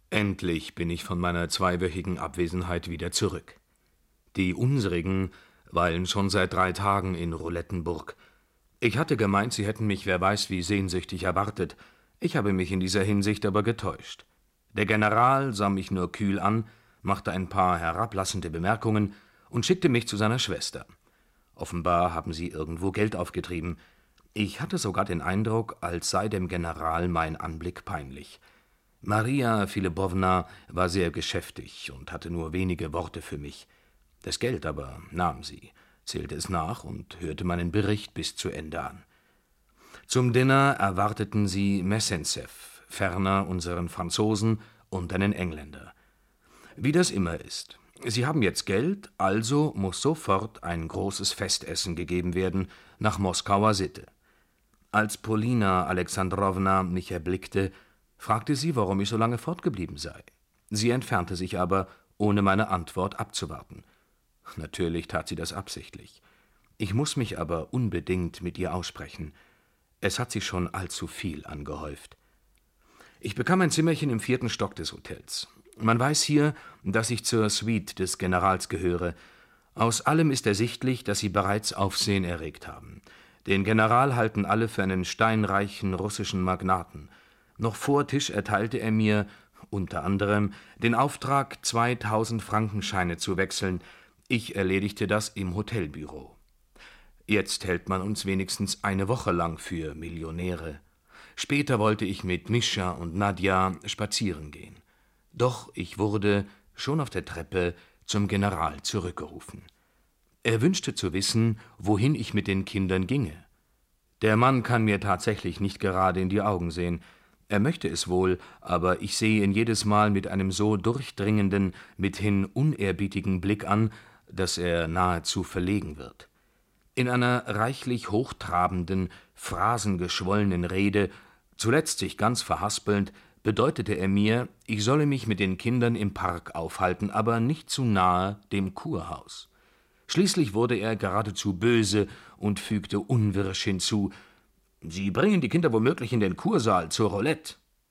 Endlich bin ich von meiner zweiwöchigen Abwesenheit wieder zurück. Die unsrigen weilen schon seit 3 Tagen in Roulettenburg. Ich hatte gemeint, sie hätten mich wer weiß wie sehnsüchtig erwartet. Ich habe mich in dieser Hinsicht aber getäuscht. Der General sah mich nur kühl an, machte ein paar herablassende Bemerkungen und schickte mich zu seiner Schwester. Offenbar haben sie irgendwo Geld aufgetrieben. Ich hatte sogar den Eindruck, als sei dem General mein Anblick peinlich. Maria Philippowna war sehr geschäftig und hatte nur wenige Worte für mich. Das Geld aber nahm sie, zählte es nach und hörte meinen Bericht bis zu Ende an. Zum Dinner erwarteten sie Messenzew, ferner unseren Franzosen und einen Engländer. Wie das immer ist. Sie haben jetzt Geld, also muss sofort ein großes Festessen gegeben werden, nach Moskauer Sitte. Als Polina Alexandrowna mich erblickte, fragte sie, warum ich so lange fortgeblieben sei. Sie entfernte sich aber, ohne meine Antwort abzuwarten. Natürlich tat sie das absichtlich. Ich muß mich aber unbedingt mit ihr aussprechen. Es hat sich schon allzu viel angehäuft. Ich bekam ein Zimmerchen im 4. Stock des Hotels. Man weiß hier, dass ich zur Suite des Generals gehöre. Aus allem ist ersichtlich, dass sie bereits Aufsehen erregt haben. Den General halten alle für einen steinreichen russischen Magnaten. Noch vor Tisch erteilte er mir, unter anderem, den Auftrag, 2000 Frankenscheine zu wechseln. Ich erledigte das im Hotelbüro. Jetzt hält man uns wenigstens eine Woche lang für Millionäre. Später wollte ich mit Mischa und Nadja spazieren gehen. Doch ich wurde, schon auf der Treppe, zum General zurückgerufen. Er wünschte zu wissen, wohin ich mit den Kindern ginge. Der Mann kann mir tatsächlich nicht gerade in die Augen sehen. Er möchte es wohl, aber ich sehe ihn jedes Mal mit einem so durchdringenden, mithin unehrbietigen Blick an, dass er nahezu verlegen wird. In einer reichlich hochtrabenden, phrasengeschwollenen Rede, zuletzt sich ganz verhaspelnd, bedeutete er mir, ich solle mich mit den Kindern im Park aufhalten, aber nicht zu nahe dem Kurhaus. Schließlich wurde er geradezu böse und fügte unwirsch hinzu: »Sie bringen die Kinder womöglich in den Kursaal zur Roulette.«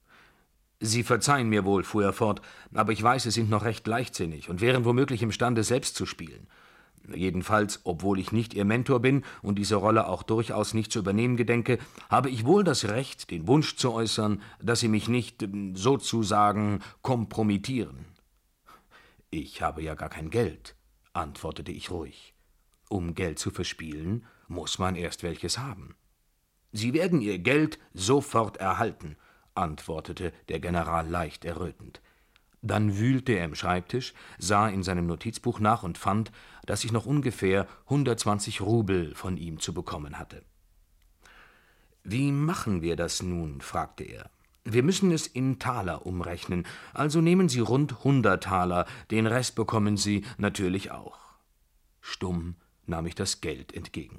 »Sie verzeihen mir wohl«, fuhr er fort, »aber ich weiß, Sie sind noch recht leichtsinnig und wären womöglich imstande, selbst zu spielen. Jedenfalls, obwohl ich nicht Ihr Mentor bin und diese Rolle auch durchaus nicht zu übernehmen gedenke, habe ich wohl das Recht, den Wunsch zu äußern, dass Sie mich nicht, sozusagen, kompromittieren.« »Ich habe ja gar kein Geld«, antwortete ich ruhig. »Um Geld zu verspielen, muss man erst welches haben.« »Sie werden Ihr Geld sofort erhalten«, antwortete der General leicht errötend. Dann wühlte er im Schreibtisch, sah in seinem Notizbuch nach und fand, dass ich noch ungefähr 120 Rubel von ihm zu bekommen hatte. »Wie machen wir das nun?«, fragte er. »Wir müssen es in Taler umrechnen, also nehmen Sie rund 100 Taler, den Rest bekommen Sie natürlich auch.« Stumm nahm ich das Geld entgegen.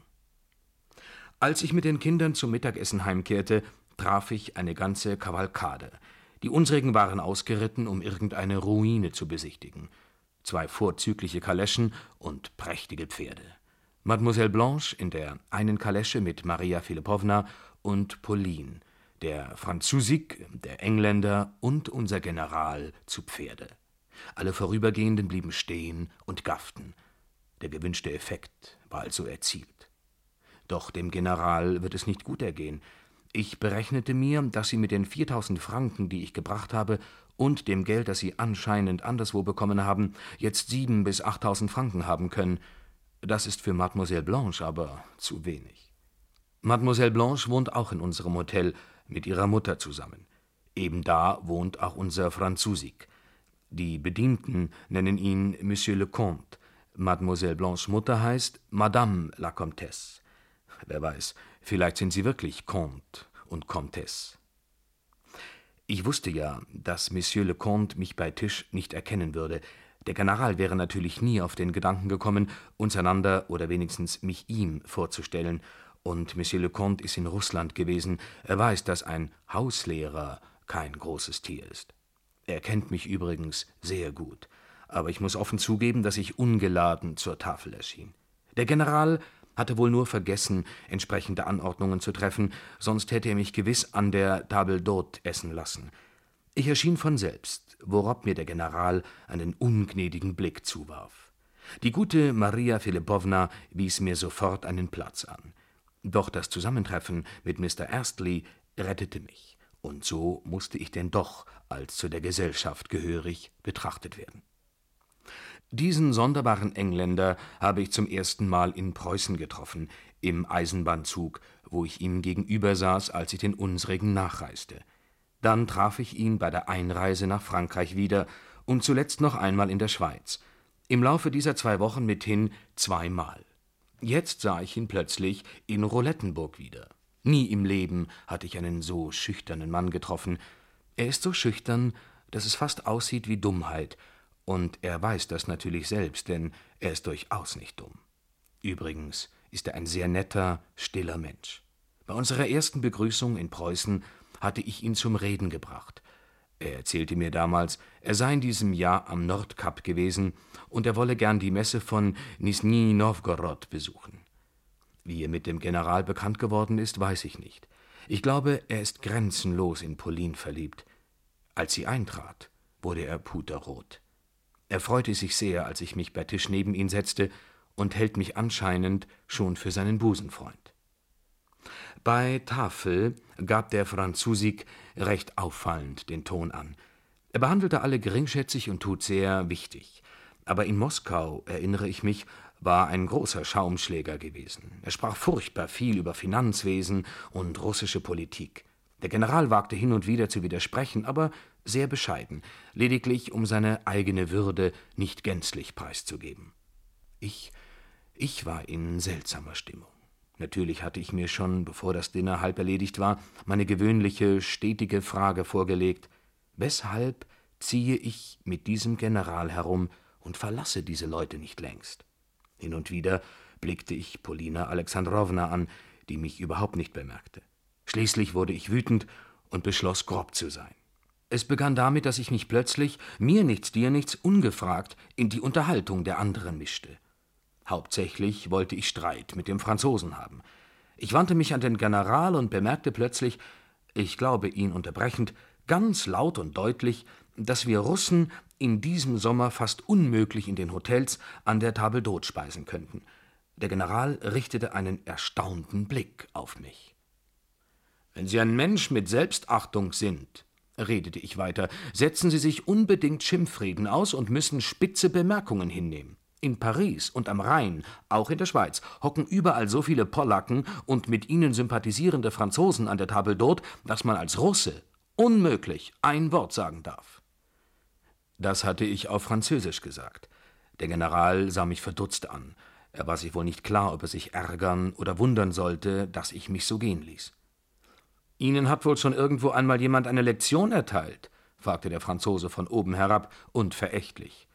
Als ich mit den Kindern zum Mittagessen heimkehrte, traf ich eine ganze Kavalkade. Die unsrigen waren ausgeritten, um irgendeine Ruine zu besichtigen. 2 vorzügliche Kaleschen und prächtige Pferde. Mademoiselle Blanche in der einen Kalesche mit Maria Philippowna und Pauline, der Franzusik, der Engländer und unser General zu Pferde. Alle Vorübergehenden blieben stehen und gafften. Der gewünschte Effekt war also erzielt. Doch dem General wird es nicht gut ergehen. Ich berechnete mir, dass Sie mit den 4000 Franken, die ich gebracht habe, und dem Geld, das Sie anscheinend anderswo bekommen haben, jetzt 7.000 bis 8.000 Franken haben können. Das ist für Mademoiselle Blanche aber zu wenig. Mademoiselle Blanche wohnt auch in unserem Hotel mit ihrer Mutter zusammen. Eben da wohnt auch unser Franzusik. Die Bedienten nennen ihn Monsieur le Comte. Mademoiselle Blanches Mutter heißt Madame la Comtesse. Wer weiß, vielleicht sind Sie wirklich Comte und Comtesse. Ich wusste ja, dass Monsieur le Comte mich bei Tisch nicht erkennen würde. Der General wäre natürlich nie auf den Gedanken gekommen, uns einander oder wenigstens mich ihm vorzustellen. Und Monsieur le Comte ist in Russland gewesen. Er weiß, dass ein Hauslehrer kein großes Tier ist. Er kennt mich übrigens sehr gut. Aber ich muss offen zugeben, dass ich ungeladen zur Tafel erschien. Der General hatte wohl nur vergessen, entsprechende Anordnungen zu treffen, sonst hätte er mich gewiss an der Table d'hôte essen lassen. Ich erschien von selbst, worauf mir der General einen ungnädigen Blick zuwarf. Die gute Maria Philippowna wies mir sofort einen Platz an. Doch das Zusammentreffen mit Mr. Astley rettete mich, und so musste ich denn doch als zu der Gesellschaft gehörig betrachtet werden. Diesen sonderbaren Engländer habe ich zum ersten Mal in Preußen getroffen, im Eisenbahnzug, wo ich ihm gegenüber saß, als ich den unsrigen nachreiste. Dann traf ich ihn bei der Einreise nach Frankreich wieder und zuletzt noch einmal in der Schweiz. Im Laufe dieser 2 Wochen mithin 2-mal. Jetzt sah ich ihn plötzlich in Roulettenburg wieder. Nie im Leben hatte ich einen so schüchternen Mann getroffen. Er ist so schüchtern, dass es fast aussieht wie Dummheit, und er weiß das natürlich selbst, denn er ist durchaus nicht dumm. Übrigens ist er ein sehr netter, stiller Mensch. Bei unserer ersten Begrüßung in Preußen hatte ich ihn zum Reden gebracht. Er erzählte mir damals, er sei in diesem Jahr am Nordkap gewesen und er wolle gern die Messe von Nisnij Nowgorod besuchen. Wie er mit dem General bekannt geworden ist, weiß ich nicht. Ich glaube, er ist grenzenlos in Pauline verliebt. Als sie eintrat, wurde er puterrot. Er freute sich sehr, als ich mich bei Tisch neben ihn setzte, und hält mich anscheinend schon für seinen Busenfreund. Bei Tafel gab der Franzusik recht auffallend den Ton an. Er behandelte alle geringschätzig und tut sehr wichtig. Aber in Moskau, erinnere ich mich, war ein großer Schaumschläger gewesen. Er sprach furchtbar viel über Finanzwesen und russische Politik. Der General wagte hin und wieder zu widersprechen, aber sehr bescheiden, lediglich um seine eigene Würde nicht gänzlich preiszugeben. Ich war in seltsamer Stimmung. Natürlich hatte ich mir schon, bevor das Dinner halb erledigt war, meine gewöhnliche, stetige Frage vorgelegt: Weshalb ziehe ich mit diesem General herum und verlasse diese Leute nicht längst? Hin und wieder blickte ich Polina Alexandrowna an, die mich überhaupt nicht bemerkte. Schließlich wurde ich wütend und beschloss, grob zu sein. Es begann damit, dass ich mich plötzlich, mir nichts, dir nichts, ungefragt in die Unterhaltung der anderen mischte. Hauptsächlich wollte ich Streit mit dem Franzosen haben. Ich wandte mich an den General und bemerkte plötzlich, ich glaube ihn unterbrechend, ganz laut und deutlich, dass wir Russen in diesem Sommer fast unmöglich in den Hotels an der Table d'hôte speisen könnten. Der General richtete einen erstaunten Blick auf mich. »Wenn Sie ein Mensch mit Selbstachtung sind«, redete ich weiter, »setzen Sie sich unbedingt Schimpfreden aus und müssen spitze Bemerkungen hinnehmen. In Paris und am Rhein, auch in der Schweiz, hocken überall so viele Polacken und mit ihnen sympathisierende Franzosen an der Table d'hôte, dass man als Russe unmöglich ein Wort sagen darf.« Das hatte ich auf Französisch gesagt. Der General sah mich verdutzt an. Er war sich wohl nicht klar, ob er sich ärgern oder wundern sollte, dass ich mich so gehen ließ. »Ihnen hat wohl schon irgendwo einmal jemand eine Lektion erteilt?« fragte der Franzose von oben herab und verächtlich.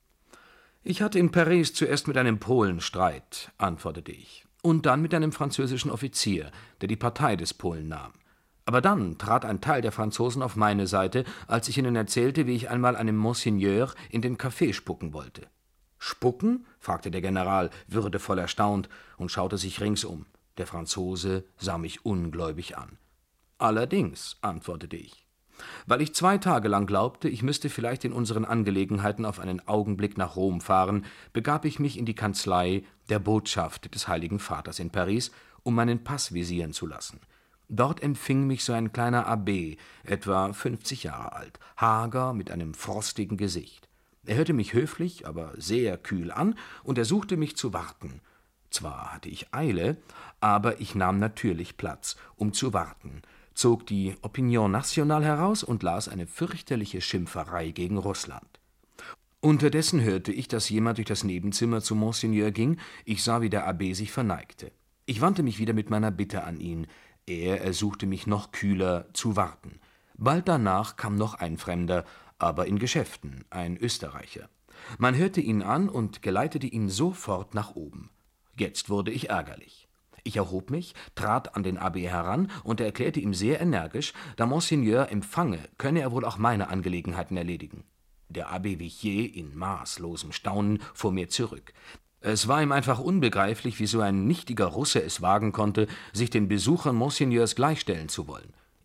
»Ich hatte in Paris zuerst mit einem Polen Streit«, antwortete ich, »und dann mit einem französischen Offizier, der die Partei des Polen nahm. Aber dann trat ein Teil der Franzosen auf meine Seite, als ich ihnen erzählte, wie ich einmal einem Monsigneur in den Kaffee spucken wollte.« »Spucken?« fragte der General, würdevoll erstaunt, und schaute sich ringsum. Der Franzose sah mich ungläubig an. »Allerdings«, antwortete ich. Weil ich 2 Tage lang glaubte, ich müsste vielleicht in unseren Angelegenheiten auf einen Augenblick nach Rom fahren, begab ich mich in die Kanzlei der Botschaft des Heiligen Vaters in Paris, um meinen Pass visieren zu lassen. Dort empfing mich so ein kleiner Abbé, etwa 50 Jahre alt, hager, mit einem frostigen Gesicht. Er hörte mich höflich, aber sehr kühl an und ersuchte mich zu warten. Zwar hatte ich Eile, aber ich nahm natürlich Platz, um zu warten, zog die Opinion Nationale heraus und las eine fürchterliche Schimpferei gegen Russland. Unterdessen hörte ich, dass jemand durch das Nebenzimmer zu Monsignor ging. Ich sah, wie der Abbé sich verneigte. Ich wandte mich wieder mit meiner Bitte an ihn. Er ersuchte mich noch kühler zu warten. Bald danach kam noch ein Fremder, aber in Geschäften, ein Österreicher. Man hörte ihn an und geleitete ihn sofort nach oben. Jetzt wurde ich ärgerlich. Ich erhob mich, trat an den Abbé heran und erklärte ihm sehr energisch, da Monsignor empfange, könne er wohl auch meine Angelegenheiten erledigen. Der Abbé Vichier, in maßlosem Staunen, fuhr mir zurück. Es war ihm einfach unbegreiflich, wie so ein nichtiger Russe es wagen konnte, sich den Besuchern Monsignors gleichstellen zu wollen.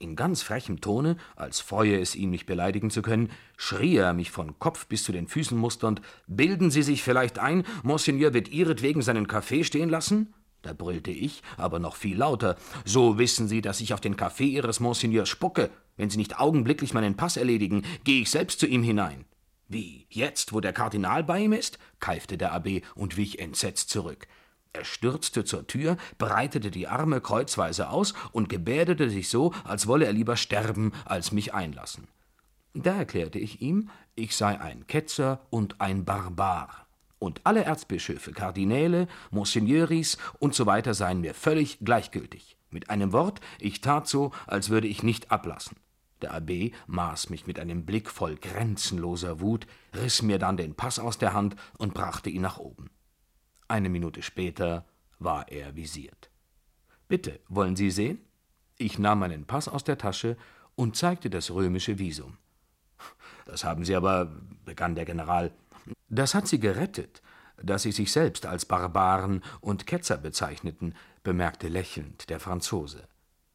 In ganz frechem Tone, als freue es ihn, mich beleidigen zu können, schrie er mich von Kopf bis zu den Füßen musternd: »Bilden Sie sich vielleicht ein, Monseigneur wird Ihretwegen seinen Kaffee stehen lassen?« Da brüllte ich, aber noch viel lauter: »So wissen Sie, dass ich auf den Kaffee Ihres Monseigneurs spucke. Wenn Sie nicht augenblicklich meinen Pass erledigen, gehe ich selbst zu ihm hinein.« »Wie, jetzt, wo der Kardinal bei ihm ist?« keifte der Abbé und wich entsetzt zurück. Er stürzte zur Tür, breitete die Arme kreuzweise aus und gebärdete sich so, als wolle er lieber sterben, als mich einlassen. Da erklärte ich ihm, ich sei ein Ketzer und ein Barbar. Und alle Erzbischöfe, Kardinäle, Monsigneuris und so weiter seien mir völlig gleichgültig. Mit einem Wort, ich tat so, als würde ich nicht ablassen. Der Abbé maß mich mit einem Blick voll grenzenloser Wut, riss mir dann den Pass aus der Hand und brachte ihn nach oben. Eine Minute später war er visiert. »Bitte, wollen Sie sehen?« Ich nahm meinen Pass aus der Tasche und zeigte das römische Visum. »Das haben Sie aber«, begann der General. »Das hat Sie gerettet, dass Sie sich selbst als Barbaren und Ketzer bezeichneten«, bemerkte lächelnd der Franzose.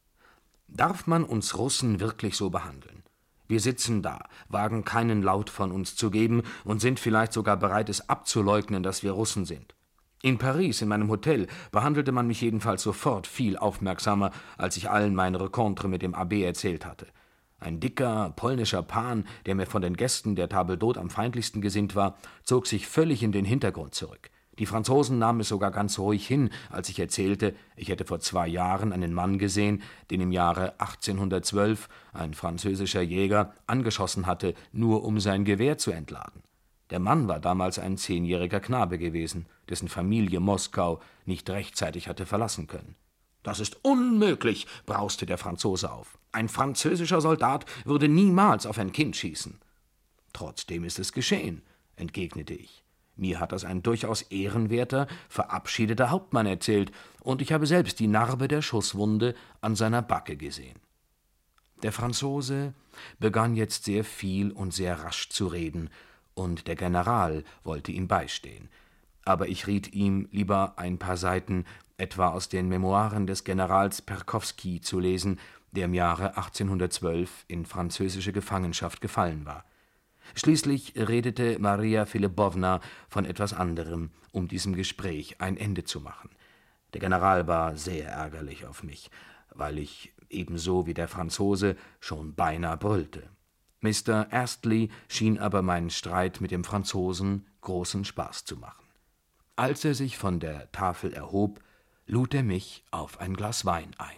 »Darf man uns Russen wirklich so behandeln? Wir sitzen da, wagen keinen Laut von uns zu geben und sind vielleicht sogar bereit, es abzuleugnen, dass wir Russen sind. In Paris, in meinem Hotel, behandelte man mich jedenfalls sofort viel aufmerksamer, als ich allen mein Rencontre mit dem Abbé erzählt hatte. Ein dicker, polnischer Pan, der mir von den Gästen der Table d'Hôte am feindlichsten gesinnt war, zog sich völlig in den Hintergrund zurück. Die Franzosen nahmen es sogar ganz ruhig hin, als ich erzählte, ich hätte vor 2 Jahren einen Mann gesehen, den im Jahre 1812 ein französischer Jäger angeschossen hatte, nur um sein Gewehr zu entladen. Der Mann war damals ein 10-jähriger Knabe gewesen, dessen Familie Moskau nicht rechtzeitig hatte verlassen können. »Das ist unmöglich«, brauste der Franzose auf. »Ein französischer Soldat würde niemals auf ein Kind schießen.« »Trotzdem ist es geschehen«, entgegnete ich. »Mir hat das ein durchaus ehrenwerter, verabschiedeter Hauptmann erzählt, und ich habe selbst die Narbe der Schusswunde an seiner Backe gesehen.« Der Franzose begann jetzt sehr viel und sehr rasch zu reden, und der General wollte ihm beistehen. Aber ich riet ihm, lieber ein paar Seiten etwa aus den Memoiren des Generals Perkowski zu lesen, der im Jahre 1812 in französische Gefangenschaft gefallen war. Schließlich redete Maria Philippowna von etwas anderem, um diesem Gespräch ein Ende zu machen. Der General war sehr ärgerlich auf mich, weil ich, ebenso wie der Franzose, schon beinahe brüllte. Mr. Astley schien aber meinen Streit mit dem Franzosen großen Spaß zu machen. Als er sich von der Tafel erhob, lud er mich auf ein Glas Wein ein.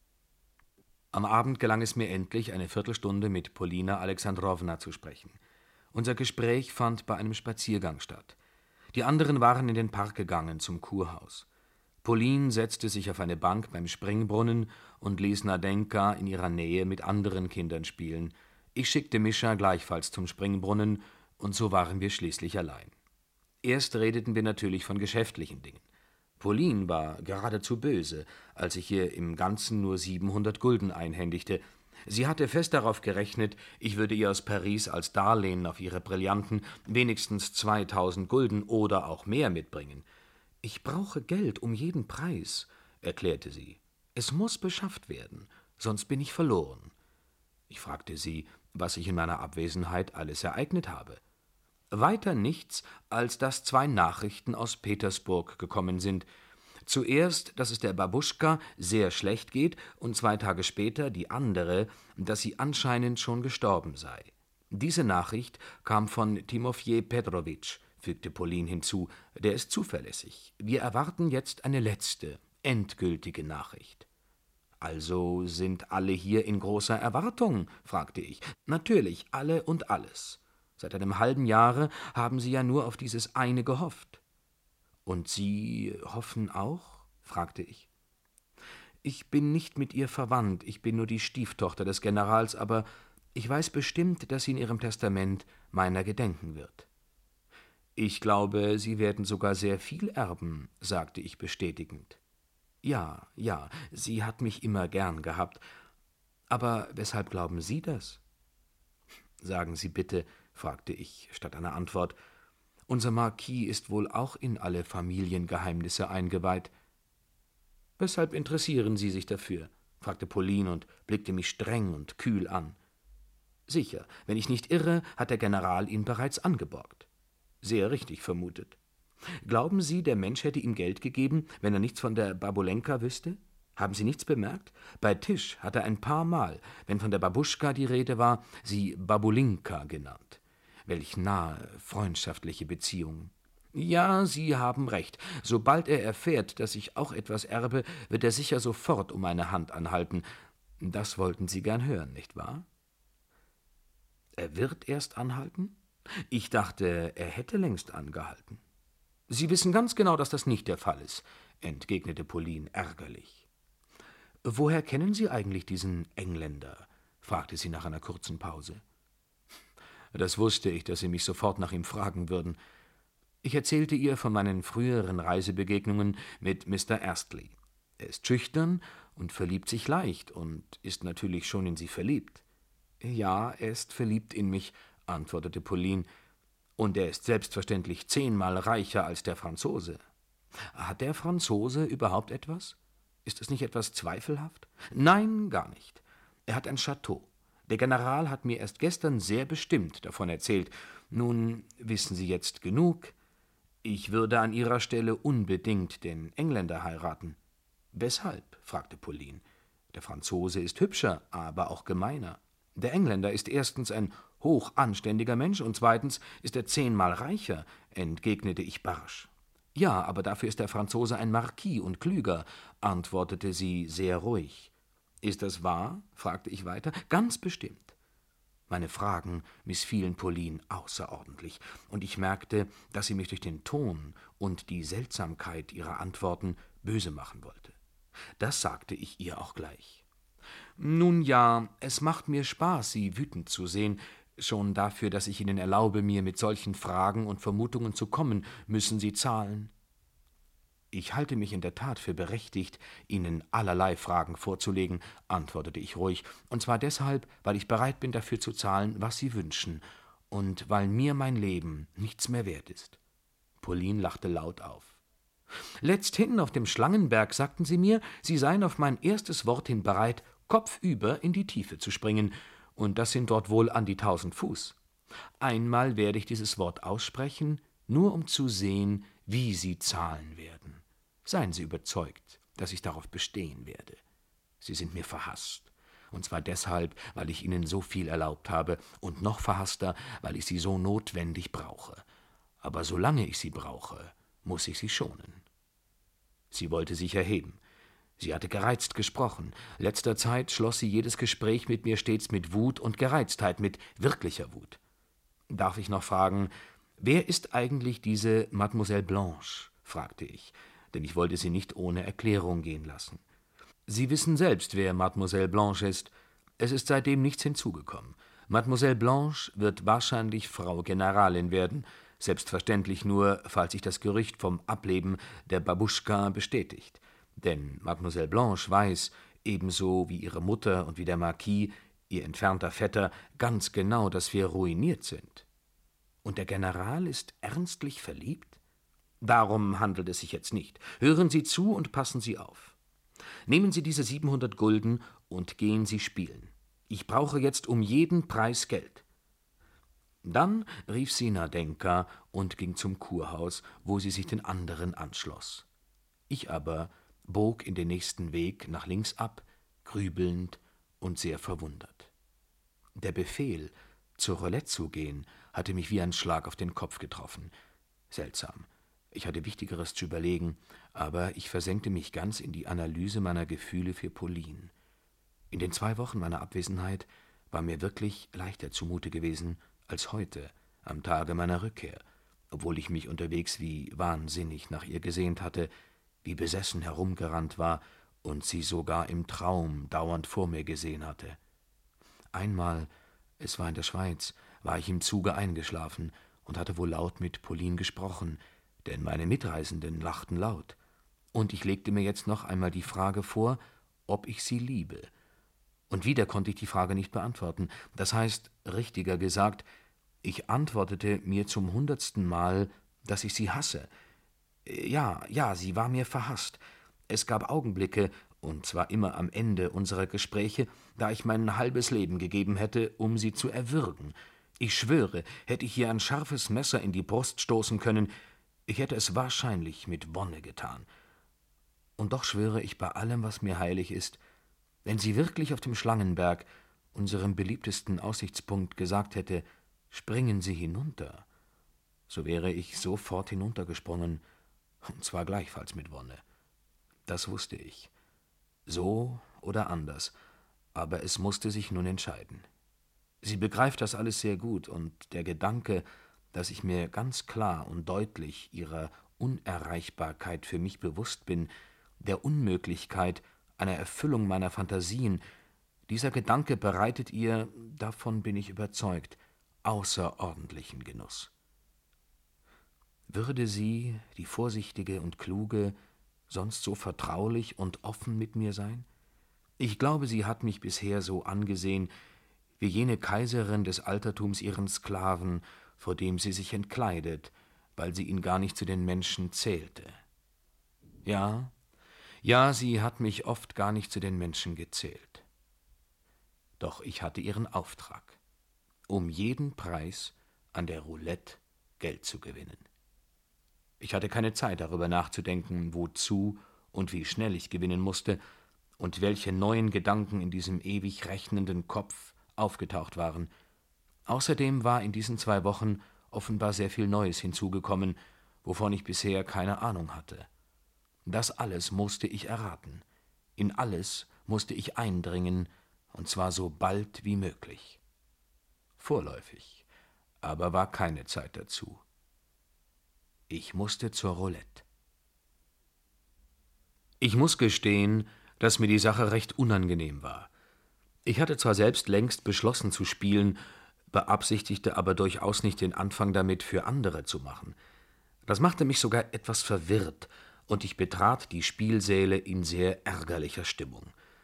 Am Abend gelang es mir endlich, eine Viertelstunde mit Polina Alexandrowna zu sprechen. Unser Gespräch fand bei einem Spaziergang statt. Die anderen waren in den Park gegangen, zum Kurhaus. Pauline setzte sich auf eine Bank beim Springbrunnen und ließ Nadenka in ihrer Nähe mit anderen Kindern spielen. Ich schickte Mischa gleichfalls zum Springbrunnen, und so waren wir schließlich allein. Erst redeten wir natürlich von geschäftlichen Dingen. Pauline war geradezu böse, als ich ihr im Ganzen nur 700 Gulden einhändigte. Sie hatte fest darauf gerechnet, ich würde ihr aus Paris als Darlehen auf ihre Brillanten wenigstens 2000 Gulden oder auch mehr mitbringen. »Ich brauche Geld um jeden Preis«, erklärte sie. »Es muss beschafft werden, sonst bin ich verloren.« Ich fragte sie, was sich in meiner Abwesenheit alles ereignet habe. Weiter nichts, als dass 2 Nachrichten aus Petersburg gekommen sind. Zuerst, dass es der Babuschka sehr schlecht geht, und 2 Tage später die andere, dass sie anscheinend schon gestorben sei. Diese Nachricht kam von Timofej Petrowitsch, fügte Pauline hinzu, der ist zuverlässig. Wir erwarten jetzt eine letzte, endgültige Nachricht. »Also sind alle hier in großer Erwartung?« fragte ich. »Natürlich, alle und alles. Seit einem halben Jahre haben Sie ja nur auf dieses eine gehofft.« »Und Sie hoffen auch?« fragte ich. »Ich bin nicht mit ihr verwandt, ich bin nur die Stieftochter des Generals, aber ich weiß bestimmt, dass sie in ihrem Testament meiner gedenken wird.« »Ich glaube, Sie werden sogar sehr viel erben«, sagte ich bestätigend. »Ja, sie hat mich immer gern gehabt. Aber weshalb glauben Sie das?« »Sagen Sie bitte«, fragte ich statt einer Antwort, »unser Marquis ist wohl auch in alle Familiengeheimnisse eingeweiht. Weshalb interessieren Sie sich dafür?« fragte Pauline und blickte mich streng und kühl an. Sicher, wenn ich nicht irre, hat der General ihn bereits angeborgt. Sehr richtig vermutet. Glauben Sie, der Mensch hätte ihm Geld gegeben, wenn er nichts von der Babulenka wüsste? Haben Sie nichts bemerkt? Bei Tisch hat er ein paar Mal, wenn von der Babuschka die Rede war, sie Babulinka genannt. Welch nahe, freundschaftliche Beziehungen. Ja, Sie haben recht. Sobald er erfährt, dass ich auch etwas erbe, wird er sicher sofort um meine Hand anhalten. Das wollten Sie gern hören, nicht wahr? Er wird erst anhalten? Ich dachte, er hätte längst angehalten. Sie wissen ganz genau, dass das nicht der Fall ist, entgegnete Pauline ärgerlich. Woher kennen Sie eigentlich diesen Engländer? Fragte sie nach einer kurzen Pause. Das wusste ich, dass Sie mich sofort nach ihm fragen würden. Ich erzählte ihr von meinen früheren Reisebegegnungen mit Mr. Astley. Er ist schüchtern und verliebt sich leicht und ist natürlich schon in Sie verliebt. Ja, er ist verliebt in mich, antwortete Pauline, und er ist selbstverständlich 10-mal reicher als der Franzose. Hat der Franzose überhaupt etwas? Ist es nicht etwas zweifelhaft? Nein, gar nicht. Er hat ein Chateau. Der General hat mir erst gestern sehr bestimmt davon erzählt. Nun wissen Sie jetzt genug. Ich würde an Ihrer Stelle unbedingt den Engländer heiraten. Weshalb? Fragte Pauline. Der Franzose ist hübscher, aber auch gemeiner. Der Engländer ist erstens ein hochanständiger Mensch und zweitens ist er 10-mal reicher, entgegnete ich barsch. Ja, aber dafür ist der Franzose ein Marquis und klüger, antwortete sie sehr ruhig. Ist das wahr? Fragte ich weiter. Ganz bestimmt. Meine Fragen missfielen Pauline außerordentlich, und ich merkte, dass sie mich durch den Ton und die Seltsamkeit ihrer Antworten böse machen wollte. Das sagte ich ihr auch gleich. Nun ja, es macht mir Spaß, Sie wütend zu sehen. Schon dafür, dass ich Ihnen erlaube, mir mit solchen Fragen und Vermutungen zu kommen, müssen Sie zahlen. Ich halte mich in der Tat für berechtigt, Ihnen allerlei Fragen vorzulegen, antwortete ich ruhig, und zwar deshalb, weil ich bereit bin, dafür zu zahlen, was Sie wünschen, und weil mir mein Leben nichts mehr wert ist. Pauline lachte laut auf. Letzthin auf dem Schlangenberg sagten Sie mir, Sie seien auf mein erstes Wort hin bereit, kopfüber in die Tiefe zu springen, und das sind dort wohl an die 1000 Fuß. Einmal werde ich dieses Wort aussprechen, nur um zu sehen, wie Sie zahlen werden. Seien Sie überzeugt, dass ich darauf bestehen werde. Sie sind mir verhasst, und zwar deshalb, weil ich Ihnen so viel erlaubt habe, und noch verhasster, weil ich Sie so notwendig brauche. Aber solange ich Sie brauche, muss ich Sie schonen. Sie wollte sich erheben. Sie hatte gereizt gesprochen. Letzter Zeit schloss sie jedes Gespräch mit mir stets mit Wut und Gereiztheit, mit wirklicher Wut. Darf ich noch fragen, wer ist eigentlich diese Mademoiselle Blanche? Fragte ich, denn ich wollte sie nicht ohne Erklärung gehen lassen. Sie wissen selbst, wer Mademoiselle Blanche ist. Es ist seitdem nichts hinzugekommen. Mademoiselle Blanche wird wahrscheinlich Frau Generalin werden, selbstverständlich nur, falls sich das Gerücht vom Ableben der Babuschka bestätigt. Denn Mademoiselle Blanche weiß, ebenso wie ihre Mutter und wie der Marquis, ihr entfernter Vetter, ganz genau, dass wir ruiniert sind. Und der General ist ernstlich verliebt? Darum handelt es sich jetzt nicht. Hören Sie zu und passen Sie auf. Nehmen Sie diese 700 Gulden und gehen Sie spielen. Ich brauche jetzt um jeden Preis Geld. Dann rief sie Nadenka und ging zum Kurhaus, wo sie sich den anderen anschloss. Ich aber bog in den nächsten Weg nach links ab, grübelnd und sehr verwundert. Der Befehl, zur Roulette zu gehen, hatte mich wie ein Schlag auf den Kopf getroffen. Seltsam. Ich hatte Wichtigeres zu überlegen, aber ich versenkte mich ganz in die Analyse meiner Gefühle für Pauline. In den 2 Wochen meiner Abwesenheit war mir wirklich leichter zumute gewesen als heute, am Tage meiner Rückkehr, obwohl ich mich unterwegs wie wahnsinnig nach ihr gesehnt hatte, wie besessen herumgerannt war und sie sogar im Traum dauernd vor mir gesehen hatte. Einmal, es war in der Schweiz, war ich im Zuge eingeschlafen und hatte wohl laut mit Pauline gesprochen, denn meine Mitreisenden lachten laut. Und ich legte mir jetzt noch einmal die Frage vor, ob ich sie liebe. Und wieder konnte ich die Frage nicht beantworten. Das heißt, richtiger gesagt, ich antwortete mir zum 100. Mal, dass ich sie hasse. Ja, sie war mir verhasst. Es gab Augenblicke, und zwar immer am Ende unserer Gespräche, da ich mein halbes Leben gegeben hätte, um sie zu erwürgen. Ich schwöre, hätte ich ihr ein scharfes Messer in die Brust stoßen können, ich hätte es wahrscheinlich mit Wonne getan. Und doch schwöre ich bei allem, was mir heilig ist, wenn sie wirklich auf dem Schlangenberg, unserem beliebtesten Aussichtspunkt, gesagt hätte, springen Sie hinunter, so wäre ich sofort hinuntergesprungen, und zwar gleichfalls mit Wonne. Das wusste ich. So oder anders, aber es musste sich nun entscheiden. Sie begreift das alles sehr gut, und der Gedanke, dass ich mir ganz klar und deutlich ihrer Unerreichbarkeit für mich bewusst bin, der Unmöglichkeit einer Erfüllung meiner Phantasien, dieser Gedanke bereitet ihr, davon bin ich überzeugt, außerordentlichen Genuss. Würde sie, die vorsichtige und kluge, sonst so vertraulich und offen mit mir sein? Ich glaube, sie hat mich bisher so angesehen, wie jene Kaiserin des Altertums ihren Sklaven, vor dem sie sich entkleidet, weil sie ihn gar nicht zu den Menschen zählte. Ja, sie hat mich oft gar nicht zu den Menschen gezählt. Doch ich hatte ihren Auftrag, um jeden Preis an der Roulette Geld zu gewinnen. Ich hatte keine Zeit, darüber nachzudenken, wozu und wie schnell ich gewinnen musste und welche neuen Gedanken in diesem ewig rechnenden Kopf aufgetaucht waren. Außerdem war in diesen 2 Wochen offenbar sehr viel Neues hinzugekommen, wovon ich bisher keine Ahnung hatte. Das alles musste ich erraten. In alles musste ich eindringen, und zwar so bald wie möglich. Vorläufig, aber war keine Zeit dazu. Ich musste zur Roulette. Ich muss gestehen, dass mir die Sache recht unangenehm war. Ich hatte zwar selbst längst beschlossen zu spielen, beabsichtigte aber durchaus nicht den Anfang damit für andere zu machen. Das machte mich sogar etwas verwirrt, und ich betrat die Spielsäle in sehr ärgerlicher Stimmung.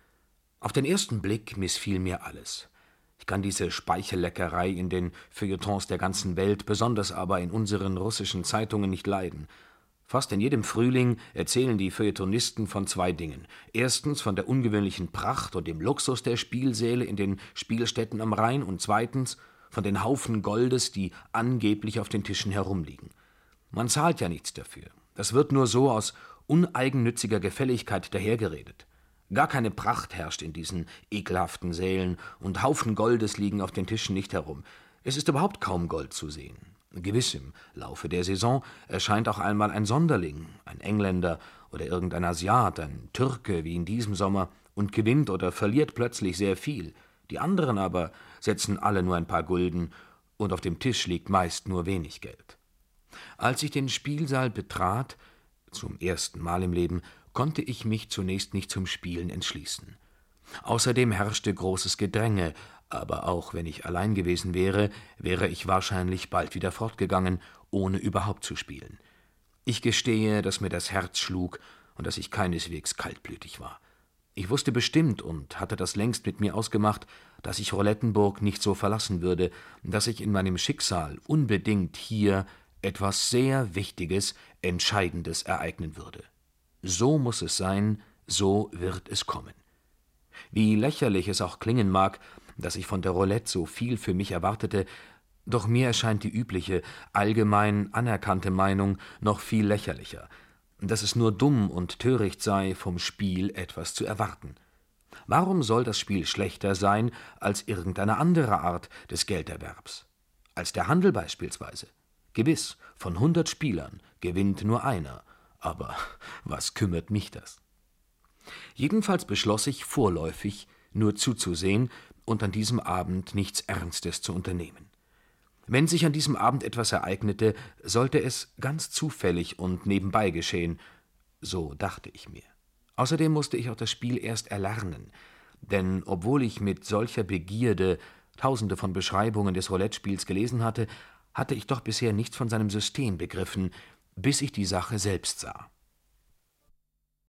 Auf den ersten Blick missfiel mir alles. Ich kann diese Speichelleckerei in den Feuilletons der ganzen Welt, besonders aber in unseren russischen Zeitungen, nicht leiden. Fast in jedem Frühling erzählen die Feuilletonisten von 2 Dingen. Erstens von der ungewöhnlichen Pracht und dem Luxus der Spielsäle in den Spielstätten am Rhein und zweitens von den Haufen Goldes, die angeblich auf den Tischen herumliegen. Man zahlt ja nichts dafür. Das wird nur so aus uneigennütziger Gefälligkeit dahergeredet. Gar keine Pracht herrscht in diesen ekelhaften Sälen, und Haufen Goldes liegen auf den Tischen nicht herum. Es ist überhaupt kaum Gold zu sehen. Gewiss, im Laufe der Saison erscheint auch einmal ein Sonderling, ein Engländer oder irgendein Asiat, ein Türke wie in diesem Sommer, und gewinnt oder verliert plötzlich sehr viel. Die anderen aber setzen alle nur ein paar Gulden, und auf dem Tisch liegt meist nur wenig Geld. Als ich den Spielsaal betrat, zum ersten Mal im Leben, konnte ich mich zunächst nicht zum Spielen entschließen. Außerdem herrschte großes Gedränge, aber auch wenn ich allein gewesen wäre, wäre ich wahrscheinlich bald wieder fortgegangen, ohne überhaupt zu spielen. Ich gestehe, dass mir das Herz schlug und dass ich keineswegs kaltblütig war. Ich wusste bestimmt und hatte das längst mit mir ausgemacht, dass ich Roulettenburg nicht so verlassen würde, dass ich in meinem Schicksal unbedingt hier etwas sehr Wichtiges, Entscheidendes ereignen würde. So muss es sein, so wird es kommen. Wie lächerlich es auch klingen mag, dass ich von der Roulette so viel für mich erwartete, doch mir erscheint die übliche, allgemein anerkannte Meinung noch viel lächerlicher, dass es nur dumm und töricht sei, vom Spiel etwas zu erwarten. Warum soll das Spiel schlechter sein als irgendeine andere Art des Gelderwerbs? Als der Handel beispielsweise. Gewiss, von 100 Spielern gewinnt nur einer, aber was kümmert mich das? Jedenfalls beschloss ich vorläufig, nur zuzusehen und an diesem Abend nichts Ernstes zu unternehmen. Wenn sich an diesem Abend etwas ereignete, sollte es ganz zufällig und nebenbei geschehen, so dachte ich mir. Außerdem musste ich auch das Spiel erst erlernen, denn obwohl ich mit solcher Begierde Tausende von Beschreibungen des Roulette-Spiels gelesen hatte, hatte ich doch bisher nichts von seinem System begriffen, bis ich die Sache selbst sah.